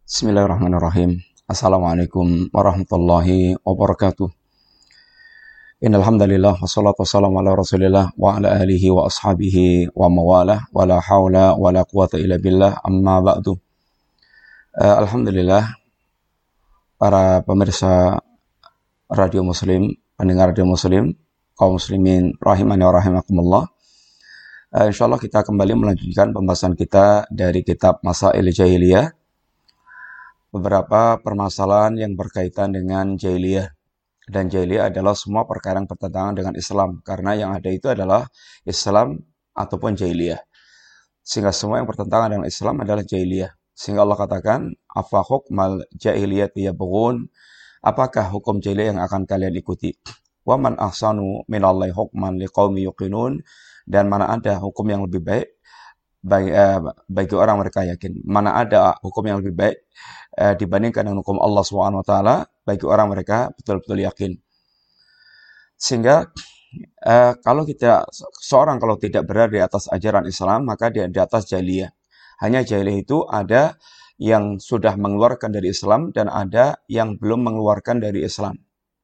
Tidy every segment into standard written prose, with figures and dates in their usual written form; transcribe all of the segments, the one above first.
Bismillahirrahmanirrahim. Assalamualaikum warahmatullahi wabarakatuh. Innal hamdalillah wassalatu wassalamu ala Rasulillah wa ala alihi wa ashabihi wa mawalah wa la haula wa la quwata illa billah amma ba'du. Alhamdulillah para pemirsa Radio Muslim, pendengar Radio Muslim, kaum muslimin rahimani wa rahimakumullah. Insyaallah kita kembali melanjutkan pembahasan kita dari kitab Masail Jahiliyah. Beberapa permasalahan yang berkaitan dengan jahiliyah. Dan jahiliyah adalah semua perkara yang bertentangan dengan Islam. Karena yang ada itu adalah Islam ataupun jahiliyah. Sehingga semua yang bertentangan dengan Islam adalah jahiliyah. Sehingga Allah katakan, afa hukmal jahiliyati yabghun? Apakah hukum jahiliyah yang akan kalian ikuti? Wa man ahsanu minallahi hukman liqaumi yuqinun? Dan mana ada hukum yang lebih baik bagi orang mereka yakin. Mana ada hukum yang lebih baik dibandingkan dengan hukum Allah SWT bagi orang mereka betul-betul yakin. Sehingga kalau seorang kalau tidak berada di atas ajaran Islam, maka dia di atas jahiliyah. Hanya jahiliyah itu ada yang sudah mengeluarkan dari Islam dan ada yang belum mengeluarkan dari Islam.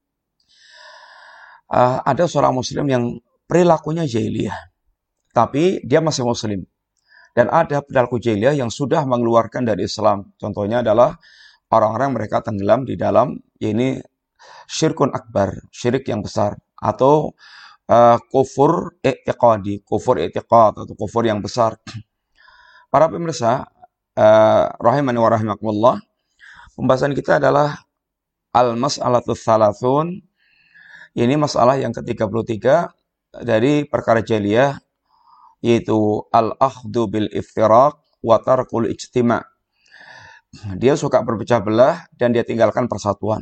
Ada seorang muslim yang perilakunya jahiliyah, tapi dia masih muslim. Dan ada perilaku jahiliyah yang sudah mengeluarkan dari Islam. Contohnya adalah orang-orang mereka tenggelam di dalam, ini syirkun akbar, syirik yang besar. Atau kufur i'tiqad atau kufur yang besar. Para pemirsa, rahimani wa rahimakumullah, pembahasan kita adalah al-mas'alatul thalathun. Ini masalah yang ke-33 dari perkara jahiliyah, yaitu al-akhdu bil iftiraq wa tarkul ijtima'. Dia suka berpecah belah dan dia tinggalkan persatuan.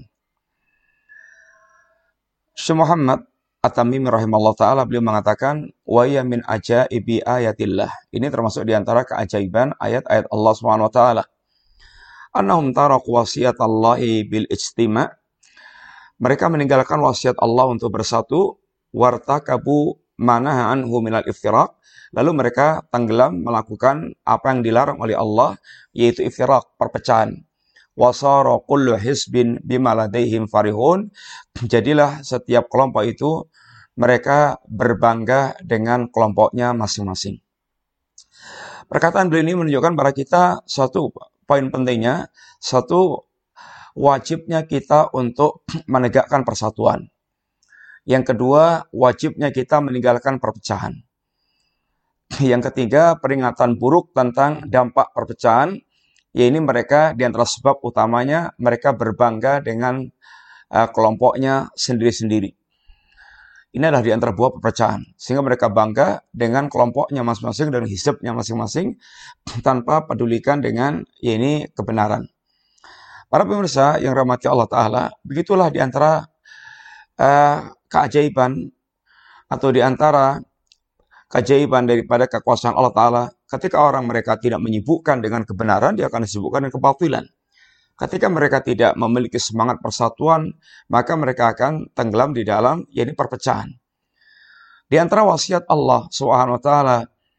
Syekh Muhammad At-Tamimi rahimahullah ta'ala beliau mengatakan wa ya min ajaibi ayatillah. Ini termasuk di antara keajaiban ayat-ayat Allah Subhanahu wa taala. Annahum taraku wasiyatallahi bil ijtima'. Mereka meninggalkan wasiat Allah untuk bersatu, wartakabu manaha anhu minal iftiraq. Lalu mereka tenggelam melakukan apa yang dilarang oleh Allah, yaitu iftiraq, perpecahan. Wasara kullu hisbin bima ladaihim farihun. Jadilah setiap kelompok itu mereka berbangga dengan kelompoknya masing-masing. Perkataan beliau ini menunjukkan kepada kita satu poin pentingnya, satu wajibnya kita untuk menegakkan persatuan. Yang kedua, wajibnya kita meninggalkan perpecahan. Yang ketiga, peringatan buruk tentang dampak perpecahan. Yaitu mereka, di antara sebab utamanya, mereka berbangga dengan kelompoknya sendiri-sendiri. Ini adalah di antara buah perpecahan. Sehingga mereka bangga dengan kelompoknya masing-masing dan hizbnya masing-masing tanpa pedulikan dengan ini kebenaran. Para pemirsa yang rahmati Allah Ta'ala, begitulah di antara keajaiban atau di antara keajaiban daripada kekuasaan Allah Ta'ala. Ketika orang mereka tidak menyibukkan dengan kebenaran, dia akan disibukkan dengan kebatilan. Ketika mereka tidak memiliki semangat persatuan, maka mereka akan tenggelam di dalam yaitu perpecahan. Di antara wasiat Allah Subhanahu wa taala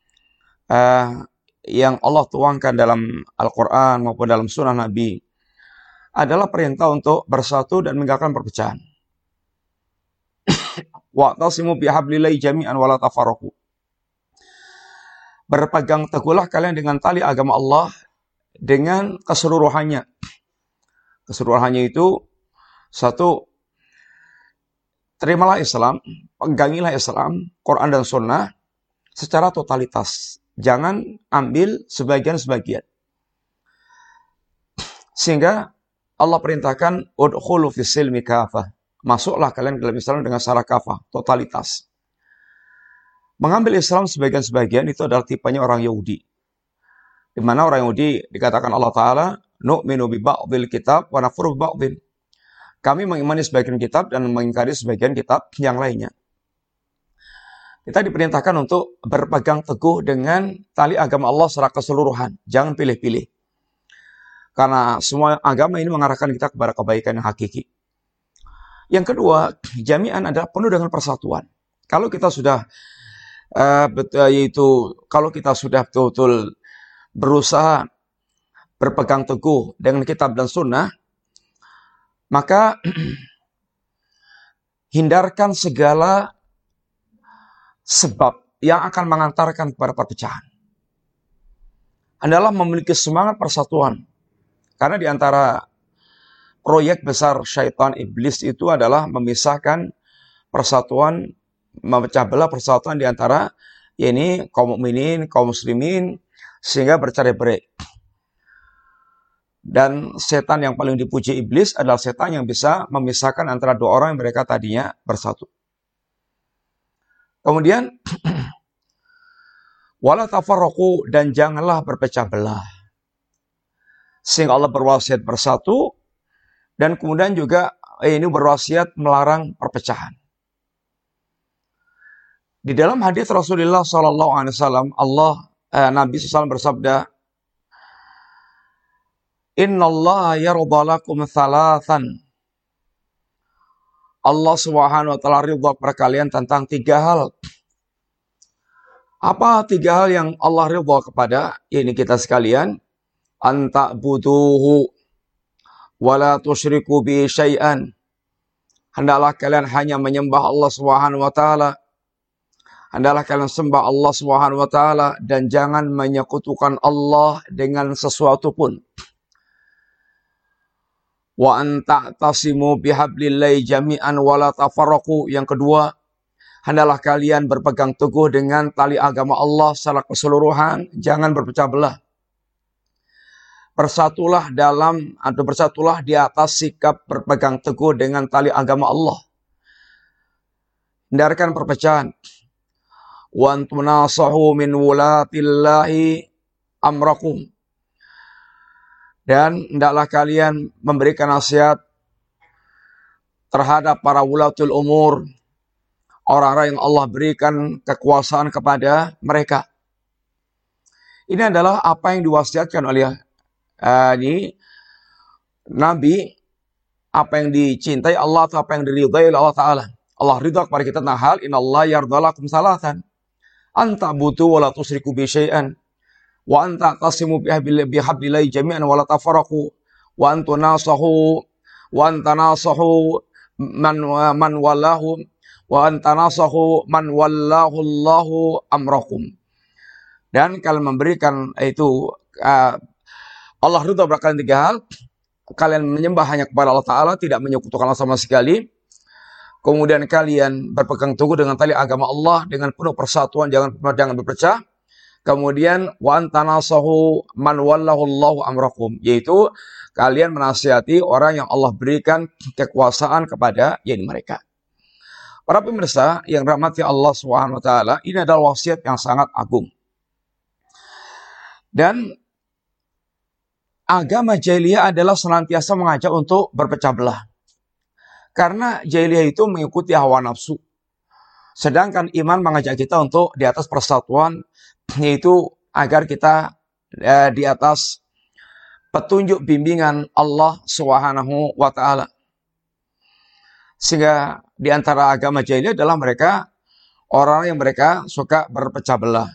yang Allah tuangkan dalam Al-Qur'an maupun dalam sunnah Nabi adalah perintah untuk bersatu dan meninggalkan perpecahan. Wa'tasimu bihablillahi jami'an wa la tafarraqu. Berpegang teguhlah kalian dengan tali agama Allah dengan keseluruhannya. Keseluruhannya itu satu, terimalah Islam, pegangilah Islam, Quran dan Sunnah secara totalitas. Jangan ambil sebagian-sebagian. Sehingga Allah perintahkan udkhulu fis silmi kafah. Masuklah kalian ke dalam Islam dengan secara kafah, totalitas. Mengambil Islam sebagian-sebagian itu adalah tipenya orang Yahudi. Di mana orang Yahudi dikatakan Allah Ta'ala, nu'minu bi ba'dil kitab wa nakfuru bi ba'dil. Kami mengimani sebagian kitab dan mengingkari sebagian kitab yang lainnya. Kita diperintahkan untuk berpegang teguh dengan tali agama Allah secara keseluruhan. Jangan pilih-pilih. Karena semua agama ini mengarahkan kita kepada kebaikan yang hakiki. Yang kedua, jami'an adalah penuh dengan persatuan. Kalau kita sudah kalau kita sudah betul-betul berusaha berpegang teguh dengan kitab dan sunnah, maka hindarkan segala sebab yang akan mengantarkan kepada perpecahan. Adalah memiliki semangat persatuan. Karena di antara proyek besar syaitan iblis itu adalah memisahkan persatuan, memecah belah persatuan di antara kaum mukminin, kaum muslimin, sehingga bercerai-berai. Dan setan yang paling dipuji iblis adalah setan yang bisa memisahkan antara dua orang yang mereka tadinya bersatu. Kemudian wala tafarraqu, dan janganlah berpecah belah. Sehingga Allah berwasiat bersatu, dan kemudian juga ini berwasiat melarang perpecahan. Di dalam hadis Rasulullah SAW, Nabi SAW bersabda, Innallaha yarda lakum thalathan. Allah Subhanahu wa taala ridha kepada kalian tentang 3 hal. Apa 3 hal yang Allah ridha kepada kita sekalian? Anta buduhu wala tusyriku bi syai'an. Hendaklah kalian hanya menyembah Allah Subhanahu wa taala. Hendaklah kalian sembah Allah Subhanahu wa taala dan jangan menyekutukan Allah dengan sesuatu pun. Wa anta tasimu bihablillahi jami'an wala tafarraqu. Yang kedua, hendaklah kalian berpegang teguh dengan tali agama Allah secara keseluruhan, jangan berpecah belah. Bersatulah di atas sikap berpegang teguh dengan tali agama Allah. Hindarkan perpecahan. Wa antunasahu min wulatillahi amrakum. Dan hendaklah kalian memberikan nasihat terhadap para wulatul umur, orang-orang yang Allah berikan kekuasaan kepada mereka. Ini adalah apa yang diwasiatkan oleh Nabi, apa yang dicintai Allah atau apa yang diridhai oleh Allah Ta'ala. Allah ridha kepada kita tentang hal, innallaha yardalakum salatan. Anta butu wa la tusyriku bi syai'an. Wa anta tasimu bihablillahi jami'an wa la tafarraqu wa antanasahu man wallahu wa antanasahu man wallahu Allahu amrakum. Dan kalian memberikan itu Allah ridha kepada kalian 3 hal. Kalian menyembah hanya kepada Allah Ta'ala, tidak menyekutukan Allah sama sekali. Kemudian kalian berpegang teguh dengan tali agama Allah dengan penuh persatuan, jangan berpecah. Kemudian wa antanasahu man wallahu Allahu amrakum, yaitu kalian menasihati orang yang Allah berikan kekuasaan kepada mereka. Para pemirsa yang dirahmati Allah Subhanahu wa taala, ini adalah wasiat yang sangat agung. Dan agama jahiliyah adalah senantiasa mengajak untuk berpecah belah. Karena jahiliyah itu mengikuti hawa nafsu. Sedangkan iman mengajak kita untuk di atas persatuan, yaitu agar kita di atas petunjuk bimbingan Allah Subhanahu wa taala. Sehingga di antara agama jahiliyah adalah mereka orang yang mereka suka berpecah belah.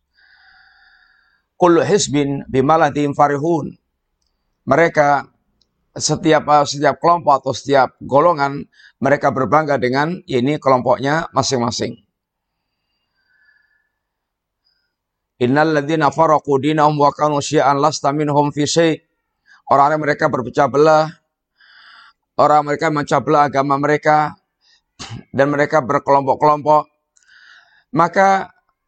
Kullu hisbin bima ladhim farihun. Mereka setiap kelompok atau setiap golongan mereka berbangga dengan kelompoknya masing-masing. Innal ladzina faraqu dinahum wa kanu syi'an lasta minhum fi syai'. Orang mereka berpecah belah, orang mereka memecah belah agama mereka dan mereka berkelompok-kelompok. Maka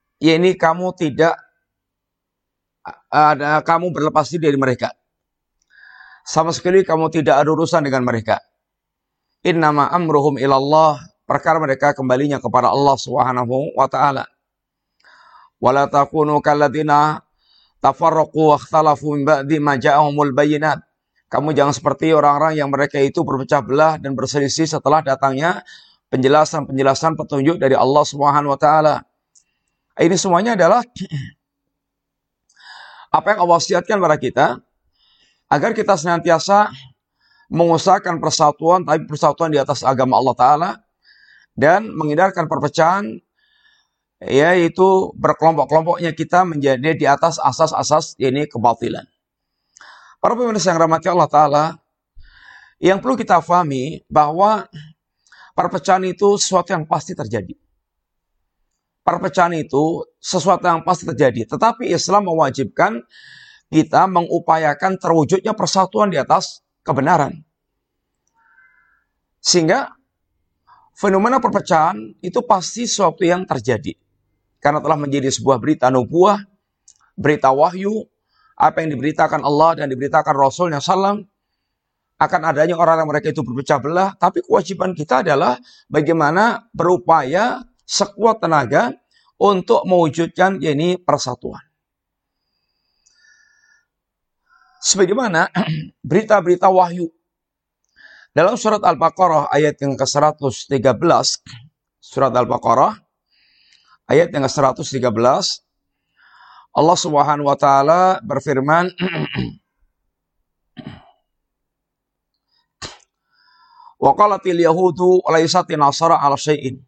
kamu berlepas diri dari mereka. Sama sekali kamu tidak ada urusan dengan mereka. Innama amruhum ilallah, perkara mereka kembalinya kepada Allah Subhanahu wa taala. Wala takunu kalladzina tafarraqu wa ikhtalafu min ba'di ma ja'ahumul bayyinat. Kamu jangan seperti orang-orang yang mereka itu berpecah belah dan berselisih setelah datangnya penjelasan petunjuk dari Allah Subhanahu wa taala. Ini semuanya adalah apa yang Allah wasiatkan kepada kita agar kita senantiasa mengusahakan persatuan, tapi persatuan di atas agama Allah Ta'ala, dan menghindarkan perpecahan, yaitu berkelompok-kelompoknya kita menjadi di atas asas-asas kebatilan. Para pemirsa yang rahmati Allah Ta'ala, yang perlu kita pahami bahwa perpecahan itu sesuatu yang pasti terjadi. Perpecahan itu sesuatu yang pasti terjadi. Tetapi Islam mewajibkan kita mengupayakan terwujudnya persatuan di atas kebenaran. Sehingga fenomena perpecahan itu pasti sesuatu yang terjadi. Karena telah menjadi sebuah berita nubuah, berita wahyu, apa yang diberitakan Allah dan diberitakan Rasulnya SAW, akan adanya orang yang mereka itu berpecah belah. Tapi kewajiban kita adalah bagaimana berupaya sekuat tenaga untuk mewujudkan ini persatuan. Sebagaimana berita-berita wahyu dalam surat Al-Baqarah ayat yang ke-113, surat Al-Baqarah ayat yang ke-113, Allah Subhanahu wa taala berfirman, wa qalatil yahudu laysati nasara ala syai'in.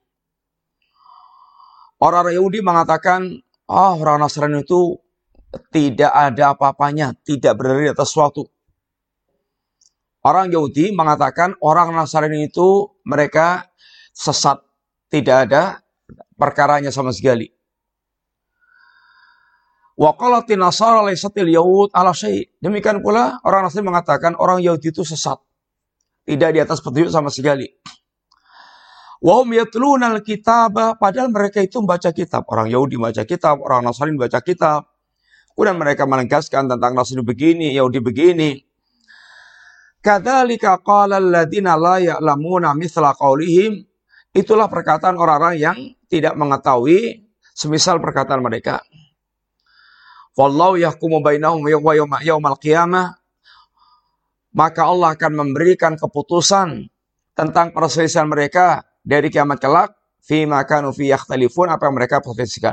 Orang Yahudi mengatakan, orang Nasrani itu tidak ada apa-apanya, tidak berdiri di atas sesuatu. Orang Yahudi mengatakan orang Nasrani itu mereka sesat, tidak ada perkaranya sama sekali. Wa qalatin nasara laysatil yahud ala syai'. Demikian pula orang Nasrani mengatakan orang Yahudi itu sesat, tidak di atas petunjuk sama sekali. Wa hum yatlunal kitaba, padahal mereka itu membaca kitab. Orang Yahudi baca kitab, orang Nasrani baca kitab. Kemudian mereka menegaskan tentang Nasrani begini, Yahudi begini. Kadzalika qala alladziina la ya'lamuna mithla qaulihim. Itulah perkataan orang-orang yang tidak mengetahui semisal perkataan mereka. Wallahu yahkumu bainahum yaumal qiyamah. Maka Allah akan memberikan keputusan tentang perselisihan mereka dari kiamat kelak, fima kanu fi yakhtalifun, apa yang mereka perselisihkan.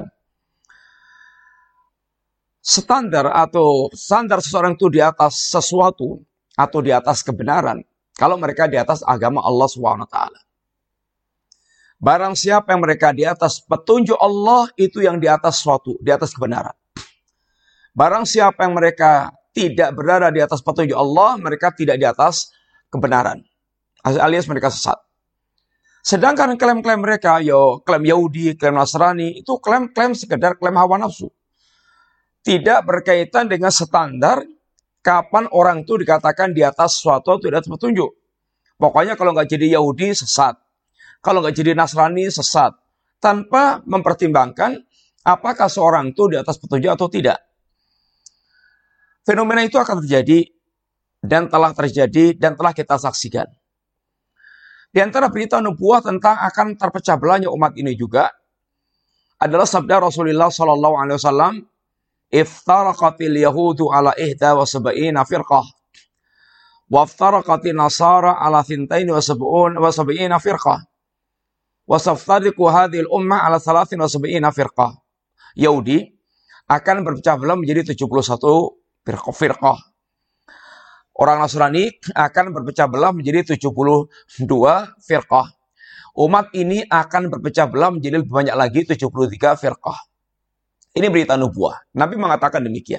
Standar seseorang itu di atas sesuatu atau di atas kebenaran kalau mereka di atas agama Allah SWT. Barang siapa yang mereka di atas petunjuk Allah, itu yang di atas sesuatu, di atas kebenaran. Barang siapa yang mereka tidak berada di atas petunjuk Allah, mereka tidak di atas kebenaran, alias mereka sesat. Sedangkan klaim-klaim mereka, klaim Yahudi, klaim Nasrani, itu klaim-klaim sekedar klaim hawa nafsu. Tidak berkaitan dengan standar kapan orang itu dikatakan di atas sesuatu atau di atas petunjuk. Pokoknya kalau nggak jadi Yahudi, sesat. Kalau nggak jadi Nasrani, sesat. Tanpa mempertimbangkan apakah seorang itu di atas petunjuk atau tidak. Fenomena itu akan terjadi dan telah terjadi dan telah kita saksikan. Di antara berita nubuah tentang akan terpecah belahnya umat ini juga adalah sabda Rasulullah SAW, iftaraqatil yahudu ala ihda wa sab'ina firqah wa iftaraqatil nasara ala thintain wa sab'ina firqah wa saftariqu hadhil ummah ala thalathin wa sab'ina firqah. Yahudi akan berpecah belah menjadi 71 firqah. Orang Nasrani akan berpecah belah menjadi 72 firqah. Umat ini akan berpecah belah menjadi lebih banyak lagi 73 firqah. Ini berita nubuah. Nabi mengatakan demikian.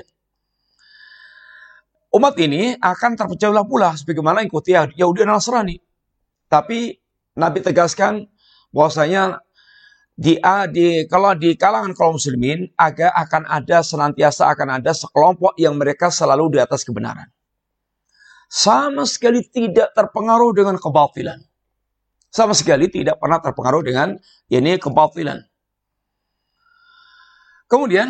Umat ini akan terpecah belah pula sebagaimana ikuti Yahudi dan Nasrani. Tapi Nabi tegaskan bahwasanya kalau di kalangan kaum muslimin senantiasa akan ada sekelompok yang mereka selalu di atas kebenaran. Sama sekali tidak terpengaruh dengan kebatilan. Sama sekali tidak pernah terpengaruh dengan kebatilan. Kemudian,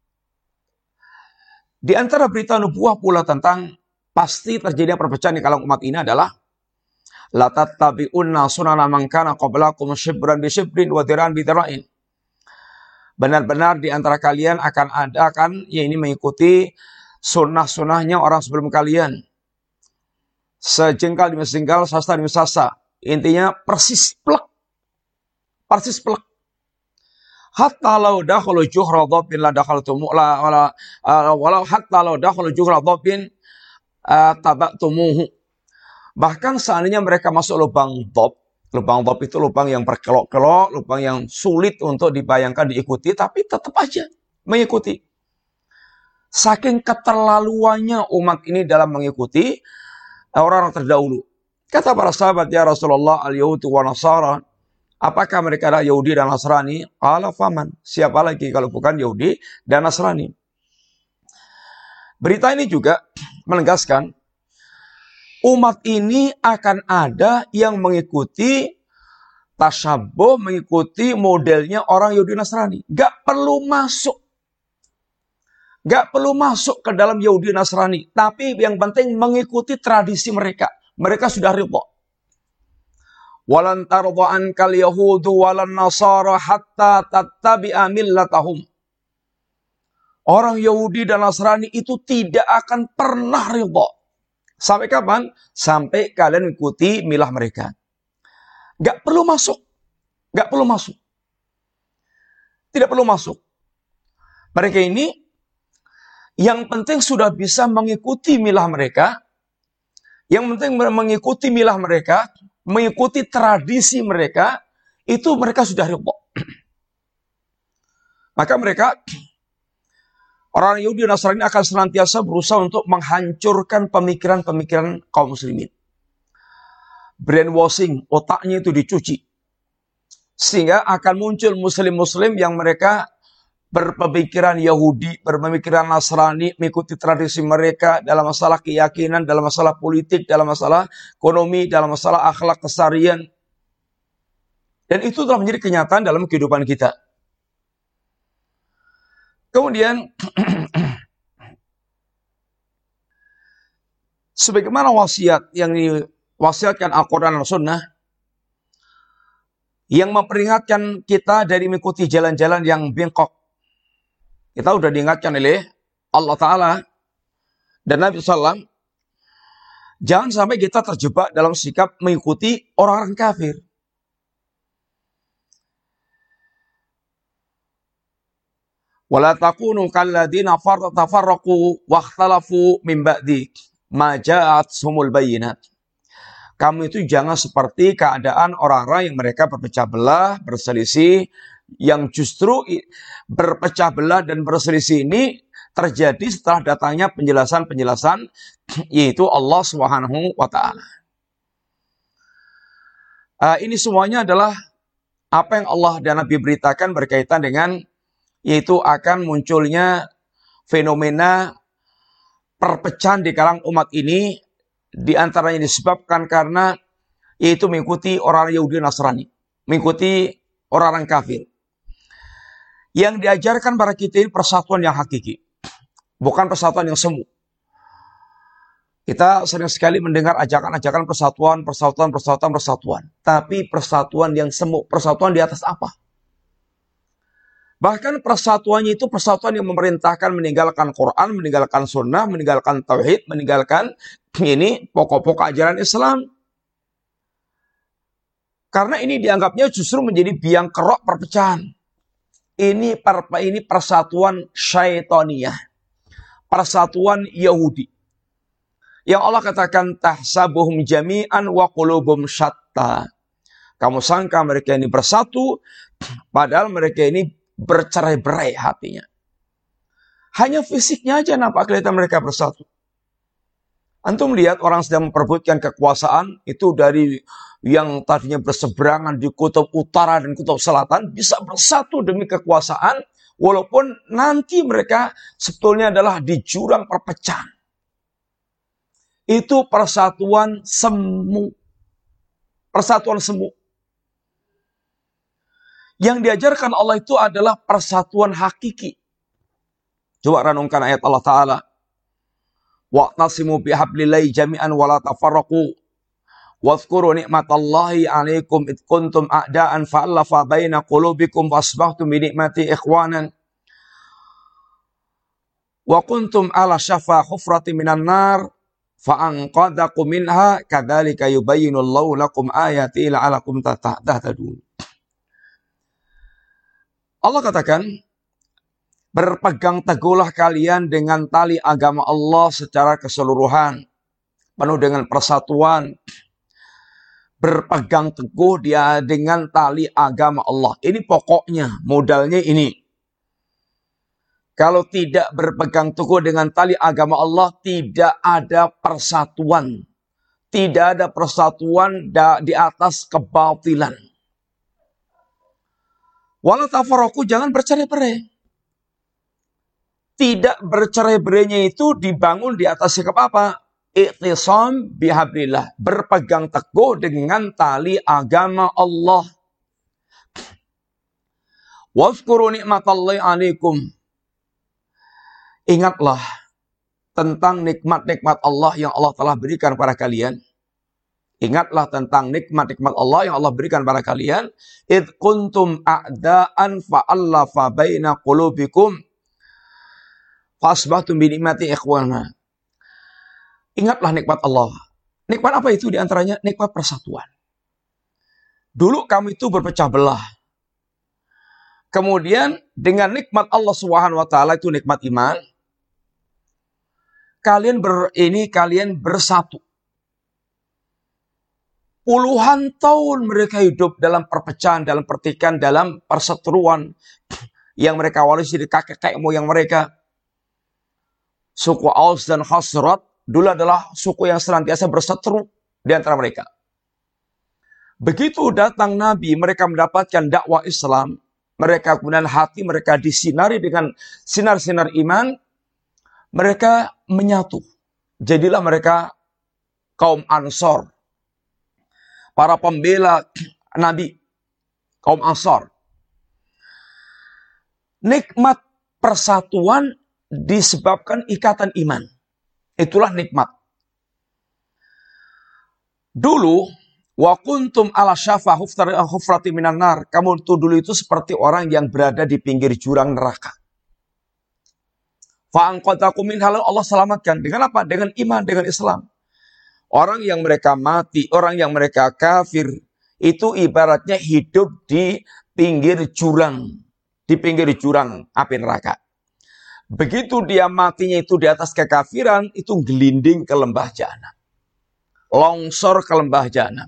di antara berita nubuah pula tentang pasti terjadinya perpecahan di kalangan umat ini adalah la tattabi'unna sunana man kana qablakum shibran bi shibrin wa diran bi dira'in. Benar-benar di antara kalian akan mengikuti sunnah-sunnahnya orang sebelum kalian. Sejengkal demi sejengkal, sasta demi sasta. Intinya persis plek. Persis plek. Hatta law dakhalu juhra dhabbin la dakhaltum walau hatta law dakhalu juhra dhabbin tabaqtumuhu. Bahkan seandainya mereka masuk lubang dhab itu lubang yang berkelok-kelok, lubang yang sulit untuk dibayangkan diikuti, tapi tetap aja mengikuti. Saking keterlaluannya umat ini dalam mengikuti orang-orang terdahulu. Kata para sahabat, ya Rasulullah, al-Yahudi wa Nasara, apakah mereka adalah Yahudi dan Nasrani? Qala faman, siapa lagi kalau bukan Yahudi dan Nasrani? Berita ini juga menegaskan, umat ini akan ada yang mengikuti tasyabuh, mengikuti modelnya orang Yahudi Nasrani. Gak perlu masuk ke dalam Yahudi Nasrani. Tapi yang penting mengikuti tradisi mereka. Mereka sudah ridha. Walan tarda ankal yahudu walan nasara hatta tattabi'a millatahum. Orang Yahudi dan Nasrani itu tidak akan pernah ridha. Sampai kapan? Sampai kalian ikuti milah mereka. Gak perlu masuk. Gak perlu masuk. Tidak perlu masuk. Mereka ini yang penting sudah bisa mengikuti milah mereka. Yang penting mengikuti milah mereka, mengikuti tradisi mereka, itu mereka sudah ridha. Maka mereka, orang Yahudi dan Nasrani akan senantiasa berusaha untuk menghancurkan pemikiran-pemikiran kaum muslimin. Brainwashing, otaknya itu dicuci. Sehingga akan muncul muslim-muslim yang mereka berpemikiran Yahudi, berpemikiran Nasrani, mengikuti tradisi mereka dalam masalah keyakinan, dalam masalah politik, dalam masalah ekonomi, dalam masalah akhlak keseharian. Dan itu telah menjadi kenyataan dalam kehidupan kita. Kemudian, sebagaimana wasiat yang diwasiatkan Al-Quran dan Sunnah, yang memperingatkan kita dari mengikuti jalan-jalan yang bengkok. Kita sudah diingatkan oleh Allah Ta'ala dan Nabi SAW. Jangan sampai kita terjebak dalam sikap mengikuti orang-orang kafir. Wala takunu kalladzina tafarraqu wakhtalafu min ba'di ma ja'athumul bayyinat. Kamu itu jangan seperti keadaan orang-orang yang mereka berpecah belah, berselisih, yang justru berpecah belah dan berselisih ini terjadi setelah datangnya penjelasan-penjelasan, yaitu Allah Subhanahu wa Ta'ala. Ini semuanya adalah apa yang Allah dan Nabi beritakan berkaitan dengan, yaitu akan munculnya fenomena perpecahan di kalangan umat ini, di antaranya disebabkan karena yaitu mengikuti orang Yahudi Nasrani, mengikuti orang-orang kafir. Yang diajarkan pada kita ini persatuan yang hakiki, bukan persatuan yang semu. Kita sering sekali mendengar ajakan-ajakan persatuan. Tapi persatuan yang semu, persatuan di atas apa? Bahkan persatuannya itu persatuan yang memerintahkan meninggalkan Quran, meninggalkan sunnah, meninggalkan tauhid, meninggalkan ini pokok-pokok ajaran Islam. Karena ini dianggapnya justru menjadi biang kerok perpecahan. Ini persatuan syaitaniyah. Persatuan Yahudi. Yang Allah katakan, tahsabuhum jami'an wa qulubum syatta. Kamu sangka mereka ini bersatu, padahal mereka ini bercerai-berai hatinya. Hanya fisiknya aja nampak kelihatan mereka bersatu. Antum lihat orang sedang memperebutkan kekuasaan, itu dari yang tadinya berseberangan di kutub utara dan kutub selatan, bisa bersatu demi kekuasaan, walaupun nanti mereka sebetulnya adalah di jurang perpecahan. Itu persatuan semu. Persatuan semu. Yang diajarkan Allah itu adalah persatuan hakiki. Coba renungkan ayat Allah Ta'ala. Wa'tasimu bihablillahi jami'an wa la tafarraqu. Wadhkuru ni'matallahi 'alaikum id kuntum a'da'an fa'alafa baina qulubikum fasbahtum bi ni'mati ikhwanan. Wa kuntum ala syafa hufrati minan nar fa'anqadakum minha kadzalika yubayyinullahu lakum ayati la'alakum tahtadun. Allah katakan, berpegang teguhlah kalian dengan tali agama Allah secara keseluruhan, penuh dengan persatuan. Berpegang teguh dia dengan tali agama Allah. Ini pokoknya, modalnya ini. Kalau tidak berpegang teguh dengan tali agama Allah, tidak ada persatuan. Tidak ada persatuan di atas kebatilan. Wala tafarraqu, jangan bercerai-berai. Tidak bercerai-berainya itu dibangun di atas sikap apa? I'tisam bihablillah, berpegang teguh dengan tali agama Allah. Wazkuru ni'matallahi alaikum. Ingatlah tentang nikmat-nikmat Allah yang Allah telah berikan kepada kalian. Ingatlah tentang nikmat-nikmat Allah yang Allah berikan kepada kalian. Idh kuntum a'da'an fa'allafa baina qulubikum fasbahtum bi ni'mati ikhwana. Ingatlah nikmat Allah. Nikmat apa itu diantaranya? Nikmat persatuan. Dulu kamu itu berpecah belah. Kemudian dengan nikmat Allah Subhanahu wa taala, itu nikmat iman, kalian bersatu. Puluhan tahun mereka hidup dalam perpecahan, dalam pertikaian, dalam perseteruan yang mereka warisi dari kakek moyang mereka. Suku Aus dan Khazraj dulu adalah suku yang senantiasa berseteru di antara mereka. Begitu datang Nabi, mereka mendapatkan dakwah Islam, mereka kemudian hati mereka disinari dengan sinar-sinar iman, mereka menyatu. Jadilah mereka kaum Ansor, para pembela Nabi, kaum Ansor. Nikmat persatuan disebabkan ikatan iman. Itulah nikmat. Dulu, wa kuntum ala syafa hufrati minan nar. Kamu dulu itu seperti orang yang berada di pinggir jurang neraka. Fa'anqadhakum minha, Allah selamatkan. Dengan apa? Dengan iman, dengan Islam. Orang yang mereka mati, orang yang mereka kafir, itu ibaratnya hidup di pinggir jurang. Di pinggir jurang api neraka. Begitu dia matinya itu di atas kekafiran, itu gelinding ke lembah jahanam. Longsor ke lembah jahanam.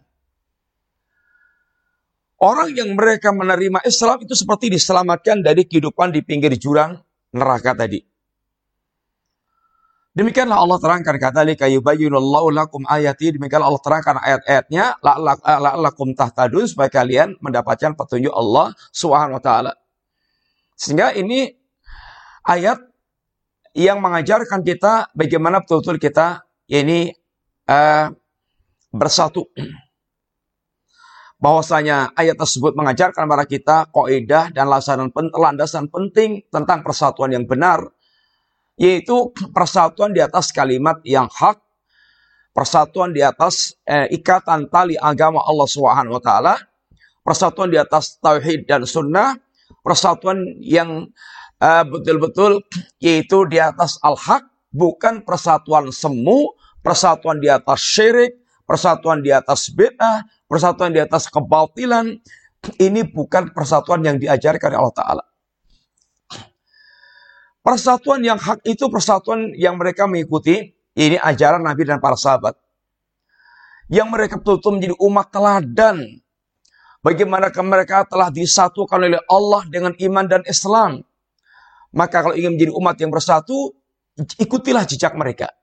Orang yang mereka menerima Islam itu seperti diselamatkan dari kehidupan di pinggir jurang neraka tadi. Demikianlah Allah terangkan, kadzalika yubayyinullahu lakum ayati, demikianlah Allah terangkan ayat-ayatnya la'allakum tahtadun, supaya kalian mendapatkan petunjuk Allah Subhanahu wa taala. Sehingga ini ayat yang mengajarkan kita bagaimana betul-betul kita bersatu. Bahwasanya ayat tersebut mengajarkan kepada kita kaidah dan landasan penting tentang persatuan yang benar, yaitu persatuan di atas kalimat yang hak, persatuan di atas ikatan tali agama Allah Subhanahu wa taala, persatuan di atas tauhid dan sunnah, persatuan yang betul-betul yaitu di atas al-haq, bukan persatuan semu, persatuan di atas syirik, persatuan di atas bid'ah, persatuan di atas kebatilan. Ini bukan persatuan yang diajarkan oleh Allah Ta'ala. Persatuan yang hak itu persatuan yang mereka mengikuti, ini ajaran Nabi dan para sahabat. Yang mereka betul-betul menjadi umat teladan. Bagaimana mereka telah disatukan oleh Allah dengan iman dan Islam. Maka kalau ingin menjadi umat yang bersatu, ikutilah jejak mereka.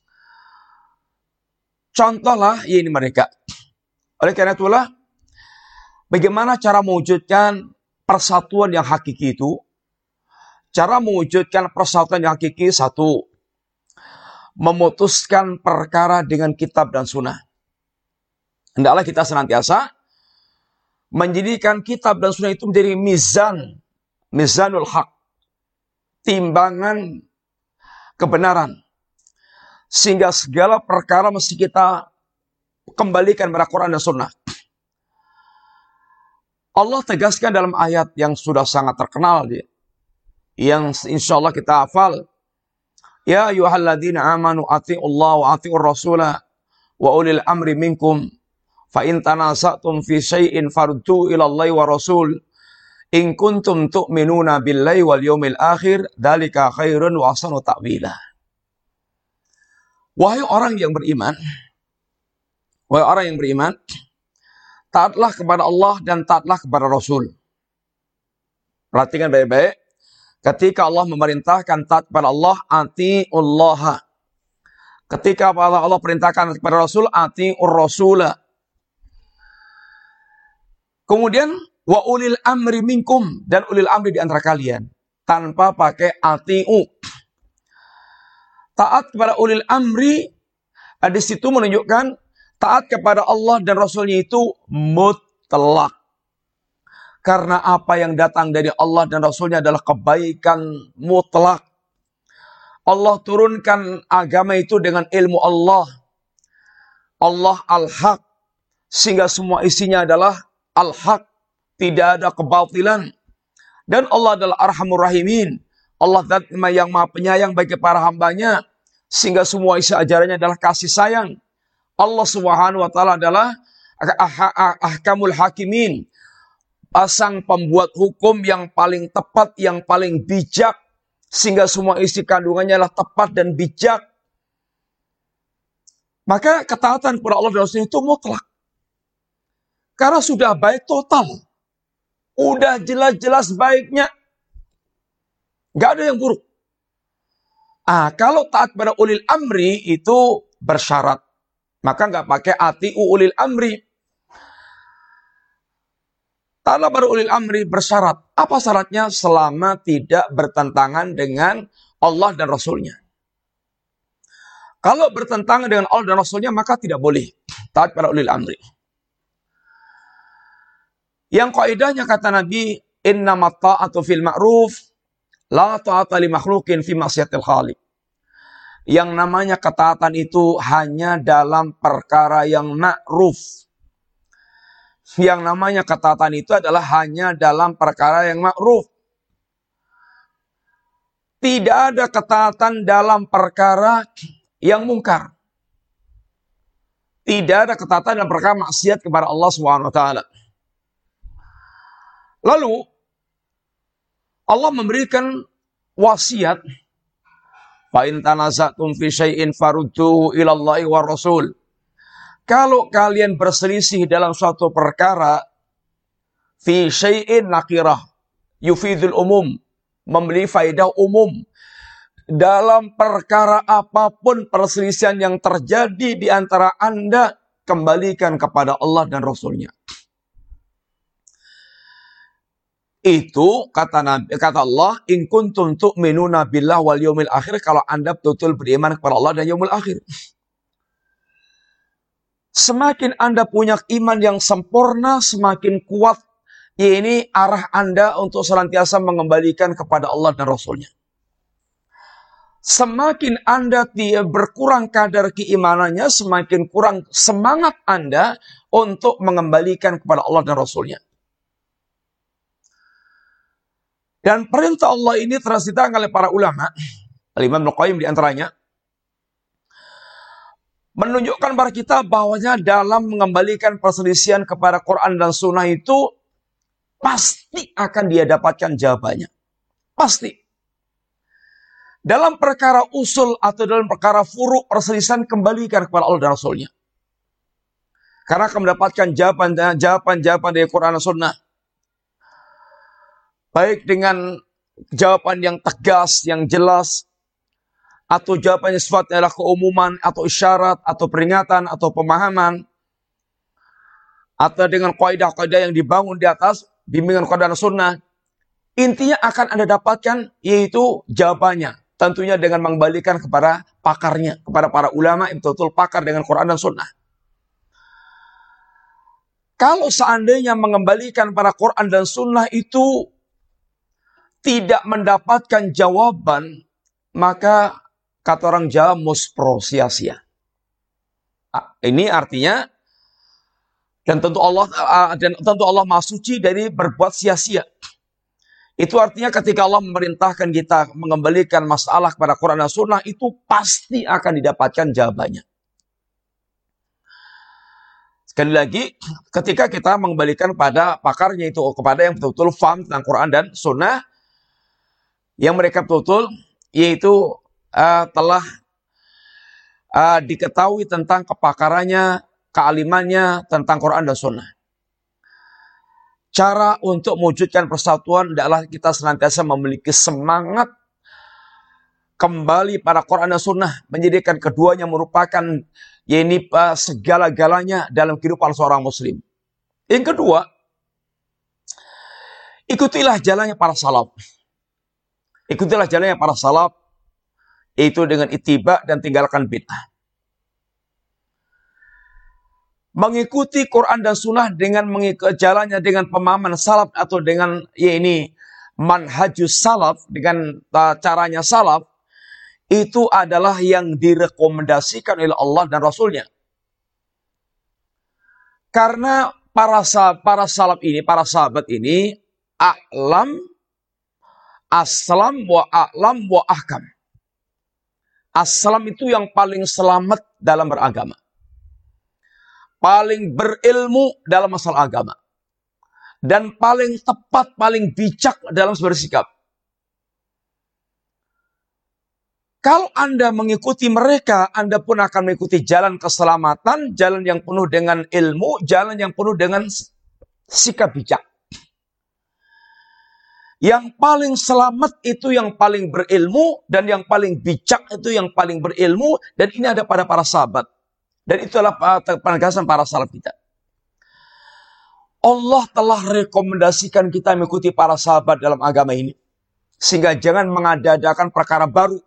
Contohlah ini mereka. Oleh karena itulah, bagaimana cara mewujudkan persatuan yang hakiki itu? Cara mewujudkan persatuan yang hakiki, satu, memutuskan perkara dengan kitab dan sunnah. Hendaklah kita senantiasa menjadikan kitab dan sunnah itu menjadi mizanul haq, timbangan kebenaran. Sehingga segala perkara mesti kita kembalikan kepada Quran dan sunnah. Allah tegaskan dalam ayat yang sudah sangat terkenal, yang insya Allah kita hafal. Ya ayyuhalladzina amanu ati'ullaha wa ati'ur rasula wa ulil amri minkum fa in tanaza'tum fi syai'in faruddu ila Allahi wa rasul in kuntum tu'minuna billahi wal yawmil akhir dzalika khairun wa ahsanu ta'wila. Wahai orang yang beriman, taatlah kepada Allah dan taatlah kepada Rasul. Perhatikan baik-baik. Ketika Allah memerintahkan taat kepada Allah, atiullaha. Ketika Allah perintahkan kepada Rasul, atiur rasula. Kemudian wa ulil amri minkum, dan ulil amri di antara kalian, tanpa pakai atiu. Taat kepada ulil amri di situ menunjukkan taat kepada Allah dan Rasulnya itu mutlak. Karena apa yang datang dari Allah dan Rasulnya adalah kebaikan mutlak. Allah turunkan agama itu dengan ilmu Allah. Allah al-haq. Sehingga semua isinya adalah al-haq. Tidak ada kebatilan. Dan Allah adalah arhamur rahimin. Allah yang maha penyayang bagi para hambanya. Sehingga semua isi ajarannya adalah kasih sayang. Allah subhanahu wa ta'ala adalah ahkamul hakimin. Sang pembuat hukum yang paling tepat, yang paling bijak. Sehingga semua isi kandungannya adalah tepat dan bijak. Maka ketaatan kepada Allah dan Rasulnya itu mutlak. Karena sudah baik total. Udah jelas-jelas baiknya. Gak ada yang buruk. Kalau taat pada ulil amri itu bersyarat. Maka gak pakai atiu ulil amri. Taat pada ulil amri bersyarat. Apa syaratnya? Selama tidak bertentangan dengan Allah dan Rasulnya. Kalau bertentangan dengan Allah dan Rasulnya, maka tidak boleh taat pada ulil amri. Yang kaidahnya kata Nabi, innamat ta'atu fil ma'ruf, la ta'ata li makhlukin fi maksiatil khaliq. Yang namanya ketaatan itu hanya dalam perkara yang ma'ruf. Yang namanya ketaatan itu adalah hanya dalam perkara yang ma'ruf. Tidak ada ketaatan dalam perkara yang mungkar. Tidak ada ketaatan dalam perkara maksiat kepada Allah Subhanahu wa taala. Lalu Allah memberikan wasiat, fa in tanaza'tum fi syai'in farudduhu ila Allahi war Rasul. Kalau kalian berselisih dalam suatu perkara, fi syai'in nakirah, yufidul umum, memberi faedah umum. Dalam perkara apapun perselisihan yang terjadi di antara Anda, kembalikan kepada Allah dan Rasulnya. Itu kata Allah, in kuntum tu'minuna billah wal yaumil akhir, kalau Anda betul-betul beriman kepada Allah dan yaumil akhir. Semakin Anda punya iman yang sempurna, semakin kuat ini arah Anda untuk senantiasa mengembalikan kepada Allah dan Rasulnya. Semakin Anda berkurang kadar keimanannya, semakin kurang semangat Anda untuk mengembalikan kepada Allah dan Rasulnya. Dan perintah Allah ini terciptakan oleh para ulama, Al-Imam Ibnu Qayyim di antaranya, menunjukkan kepada kita bahwasanya dalam mengembalikan perselisihan kepada Quran dan Sunnah itu pasti akan dia dapatkan jawabannya. Pasti. Dalam perkara usul atau dalam perkara furu' perselisihan, kembalikan kepada Allah dan Rasulnya. Karena akan mendapatkan jawaban dari Quran dan Sunnah. Baik dengan jawaban yang tegas, yang jelas, atau jawabannya sifatnya adalah keumuman, atau isyarat, atau peringatan, atau pemahaman, atau dengan kaidah-kaidah yang dibangun di atas bimbingan Quran dan Sunnah, intinya akan Anda dapatkan yaitu jawabannya. Tentunya dengan mengembalikan kepada pakarnya, kepada para ulama yang betul-betul pakar dengan Quran dan Sunnah. Kalau seandainya mengembalikan pada Quran dan Sunnah itu tidak mendapatkan jawaban, maka kata orang Jawa muspro, sia-sia. Ini artinya dan tentu Allah Maha Suci dari berbuat sia-sia. Itu artinya ketika Allah memerintahkan kita mengembalikan masalah kepada Quran dan Sunnah, itu pasti akan didapatkan jawabannya. Sekali lagi, ketika kita mengembalikan pada pakarnya itu, kepada yang betul-betul faham tentang Quran dan Sunnah, yang mereka betul-betul yaitu telah diketahui tentang kepakarannya, kealimannya tentang Quran dan Sunnah. Cara untuk mewujudkan persatuan adalah kita senantiasa memiliki semangat kembali pada Quran dan Sunnah, menjadikan keduanya merupakan segala-galanya dalam kehidupan seorang muslim. Yang kedua, ikutilah jalannya para salaf. Ikutilah jalannya para salaf, yaitu dengan ittiba dan tinggalkan bid'ah. Mengikuti Quran dan Sunnah dengan mengikuti jalannya dengan pemahaman salaf atau dengan manhajus salaf, dengan caranya salaf, itu adalah yang direkomendasikan oleh Allah dan Rasulnya. Karena para salaf ini, para sahabat ini, a'lam, aslam, wa a'lam, wa ahkam. Aslam itu yang paling selamat dalam beragama. Paling berilmu dalam masalah agama. Dan paling tepat, paling bijak dalam bersikap. Kalau Anda mengikuti mereka, Anda pun akan mengikuti jalan keselamatan, jalan yang penuh dengan ilmu, jalan yang penuh dengan sikap bijak. Yang paling selamat itu yang paling berilmu, dan yang paling bijak itu yang paling berilmu, dan ini ada pada para sahabat. Dan itulah penegasan para salaf kita. Allah telah rekomendasikan kita mengikuti para sahabat dalam agama ini. Sehingga jangan mengada-adakan perkara baru.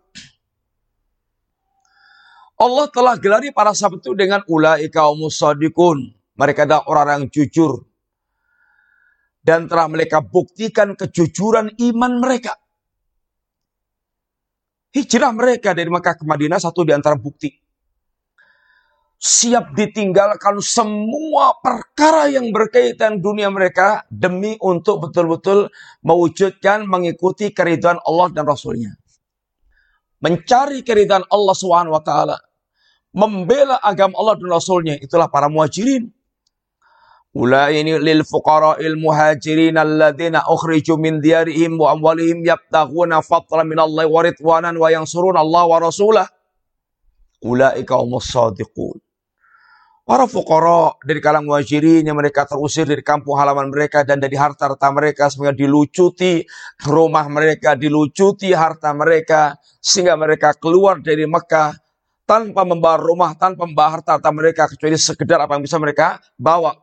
Allah telah gelari para sahabat itu dengan ulaika humus shadiqun. Mereka adalah orang yang jujur. Dan telah mereka buktikan kejujuran iman mereka. Hijrah mereka dari Makkah ke Madinah satu di antara bukti. Siap ditinggalkan semua perkara yang berkaitan dunia mereka demi untuk betul-betul mewujudkan, mengikuti keridhaan Allah dan Rasulnya. Mencari keridhaan Allah SWT, membela agama Allah dan Rasulnya, itulah para muhajirin. Ulaini lil fuqara'il muhajirin alladzina ukhriju min diyarihim wa amwalihim yabtaghuna fadlan minallahi wa ridwanan wa yansuruna Allah wa rasulah. Ulaika humus shadiqun. Para fuqara dari kalangan muhajirin yang mereka terusir dari kampung halaman mereka dan dari harta-harta mereka sehingga dilucuti rumah mereka, dilucuti harta mereka sehingga mereka keluar dari Mekah tanpa membawa rumah, tanpa membawa harta-harta mereka kecuali sekedar apa yang bisa mereka bawa.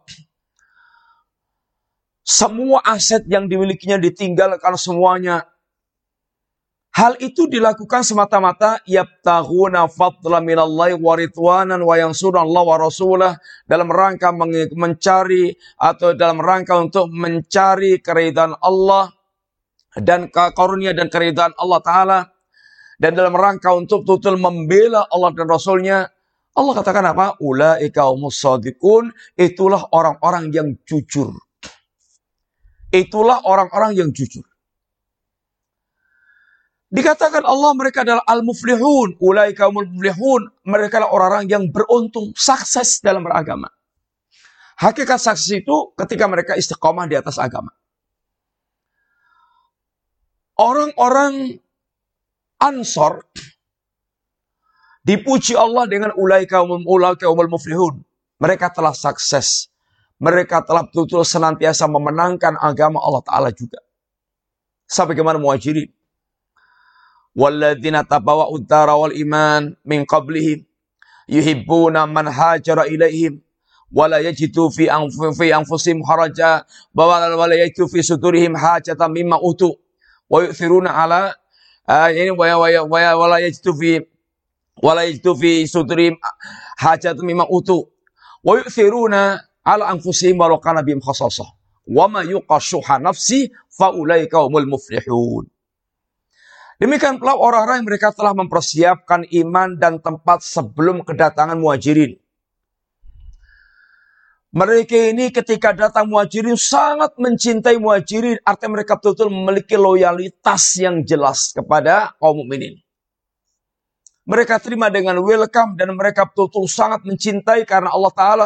Semua aset yang dimilikinya ditinggalkan semuanya. Hal itu dilakukan semata-mata yabtaghuna fadlan minallahi wa ridwanan wa yansuruna Allah wa rasulah, dalam rangka mencari atau dalam rangka untuk mencari keridhaan Allah dan karunia dan keridhaan Allah Ta'ala, dan dalam rangka untuk betul membela Allah dan Rasulnya. Allah katakan apa? Ulaika humus shadiqun. Itulah orang-orang yang jujur. Itulah orang-orang yang jujur. Dikatakan Allah mereka adalah al-muflihun. Ulaika humul muflihun. Mereka adalah orang-orang yang beruntung, sukses dalam beragama. Hakikat sukses itu ketika mereka istiqomah di atas agama. Orang-orang Ansor dipuji Allah dengan ulaika humul muflihun. Mereka telah sukses. Mereka telah betul-betul senantiasa memenangkan agama Allah Ta'ala juga. Sampai kemana muhajirin? Walladzina tabawwa'u ad-dara wal iman min qablihim yuhibbuna man hajara ilaihim wa la yajidu fi anfusihim haraja wa la yajidu fi sudurihim hajatan mimma utu wa yu'thiruna ala wa la yajidu fi sudurihim hajatan mimma utu wa yu'thiruna ala anfusihim walau kana bihim khassasah wa ma yuqashuha nafsi fa ulaika humul muflihun. Demikian pula orang-orang yang mereka telah mempersiapkan iman dan tempat sebelum kedatangan muhajirin. Mereka ini ketika datang muhajirin sangat mencintai muhajirin. Artinya mereka betul-betul memiliki loyalitas yang jelas kepada kaum mukminin. Mereka terima dengan welcome dan mereka betul-betul sangat mencintai karena Allah Ta'ala.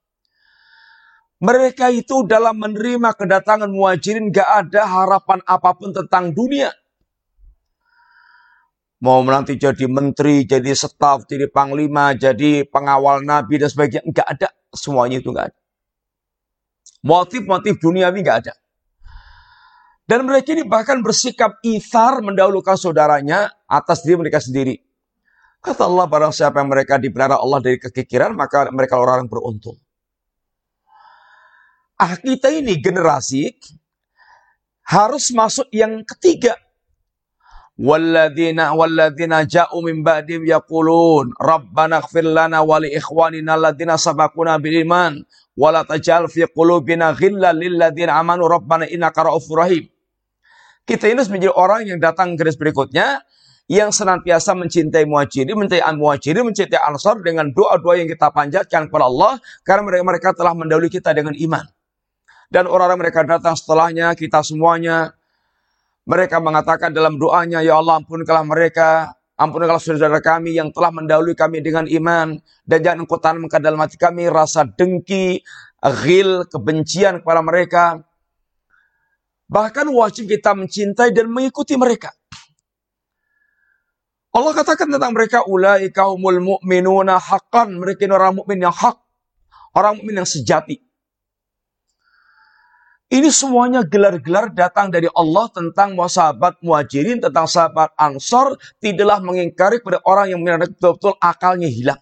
Mereka itu dalam menerima kedatangan muhajirin gak ada harapan apapun tentang dunia. Mau nanti jadi menteri, jadi staf, jadi panglima, jadi pengawal nabi dan sebagainya. Enggak ada. Semuanya itu enggak ada. Motif-motif duniawi nggak ada. Dan mereka ini bahkan bersikap ithar mendahulukan saudaranya atas diri mereka sendiri. Kata Allah, barang siapa yang mereka dipelihara Allah dari kekikiran, maka mereka orang yang beruntung. Kita ini generasi harus masuk yang ketiga. Walladzina ja'u min ba'dihim yaqulun Rabbana ighfir lana wa li ikhwanina alladzina sabaquna bil iman wa la taj'al fi qulubina ghillan lil ladzina amanu rabbana innaka ra'ufur rahim. Kita ini harus menjadi orang yang datang garis berikutnya, yang senantiasa mencintai muhajirin, mencintai ansar dengan doa-doa yang kita panjatkan kepada Allah, karena mereka telah mendahului kita dengan iman. Dan orang-orang mereka datang setelahnya, kita semuanya, mereka mengatakan dalam doanya, ya Allah ampunkanlah mereka, ampunkanlah saudara kami yang telah mendahului kami dengan iman, dan jangan engkau tanamkan dalam hati kami rasa dengki, ghil, kebencian kepada mereka. Bahkan wajib kita mencintai dan mengikuti mereka. Allah katakan tentang mereka, ulaika humul mu'minuna haqqan, mereka ini orang mukmin yang hak, orang mukmin yang sejati. Ini semuanya gelar-gelar datang dari Allah tentang sahabat muhajirin, tentang sahabat ansar, tidaklah mengingkari kepada orang yang betul-betul akalnya hilang.